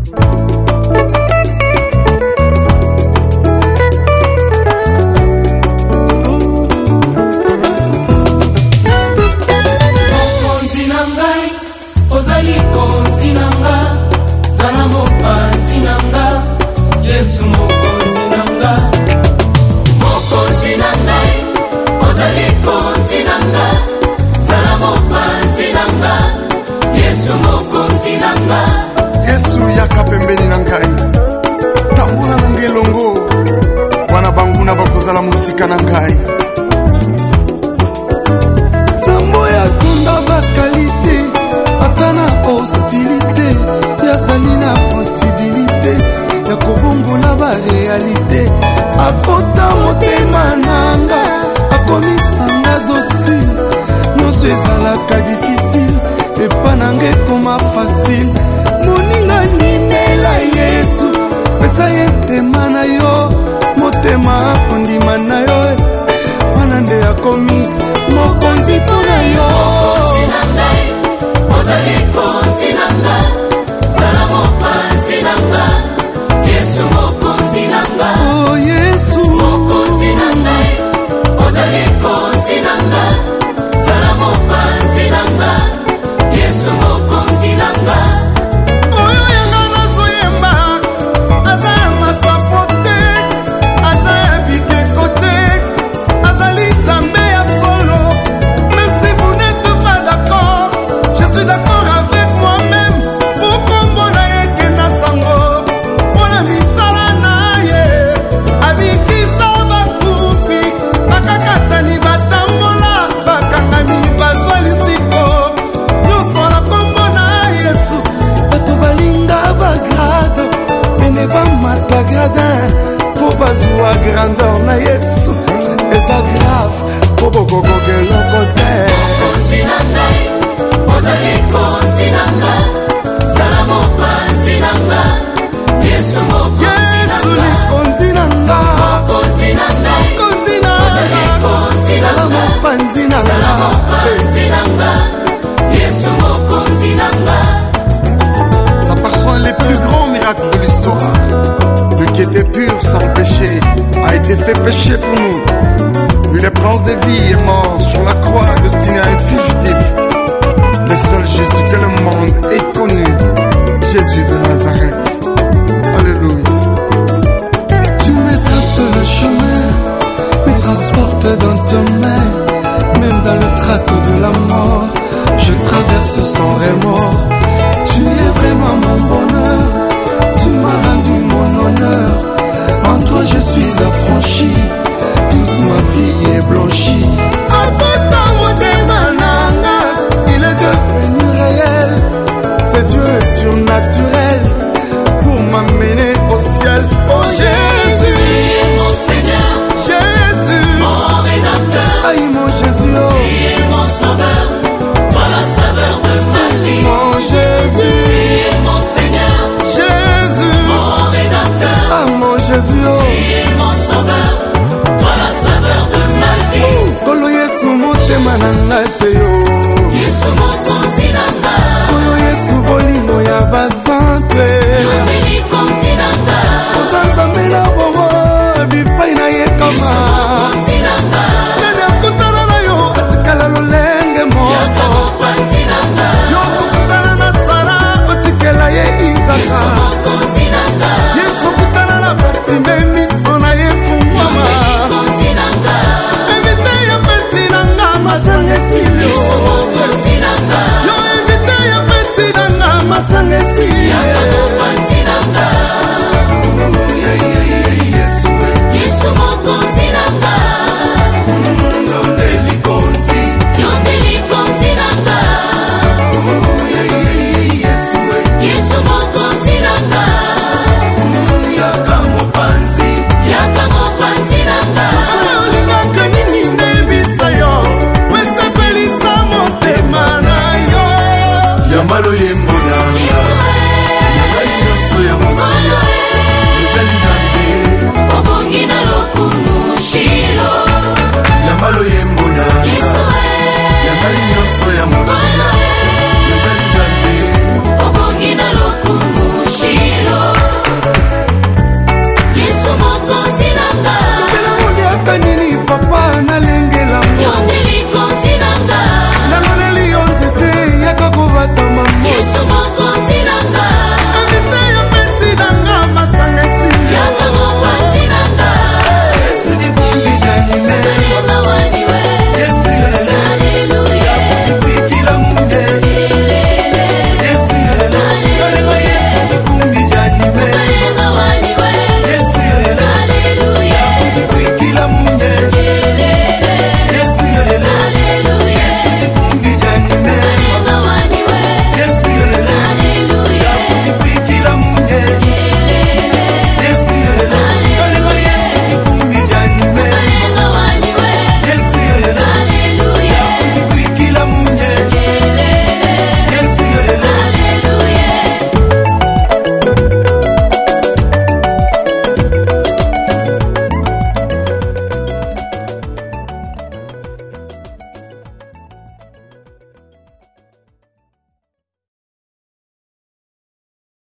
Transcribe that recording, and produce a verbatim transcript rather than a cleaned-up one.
Yesu yaka pembeni na ngai, tambula na ngelongo, wana banguna bakozala musika na ngai. Sambo ya kunda bakalite, atana hostilité, ya zali na possibilité, ya kobongola ba réalité, apota motema nanga, akomisanga docile, nyonso ezalaka difficile, epa nanga ekoma facile. Moninga nimela Yesu, pesa ye tema na yo, motema kondima na yo, wana nde akomi mokonzi mpona yo. Mokonzi na ngai, ozali konzi na nga, zala mopanzi na nga, Yesu mokonzi na nga. Oh Yesu mokonzi na ngai, ozali konzi na nga, zala mopanzi na nga, Yesu mokonzi na nga. grandeur na Yesu eza grave po bokoko lokote. Mokonzi na ngai, ozali konzi na nga, zala mopanzi na nga, Yesu mokonzi na nga. Mokonzi na nga, mokonzi na ngai, ozali konzi na nga, mopanzi na nga, zala mopanzi na nga, Yesu mokonzi na nga. Ça perçoit les plus grands miracles de l'histoire. Lui qui était pur sans péché a été fait péché pour nous. Lui le prince des vies est mort sur la croix destiné à un fugitif. Le seul juste que le monde ait connu, Jésus de Nazareth. Alléluia. Tu me traces le chemin, me transporte dans tes mains. Même dans le trac de la mort, je traverse sans remords. Tu es vraiment mon bonheur, tu m'as rendu mon honneur. En toi je suis affranchi, toute ma vie est blanchie. Il est devenu réel, c'est Dieu surnaturel pour m'amener au ciel. Oh, j'ai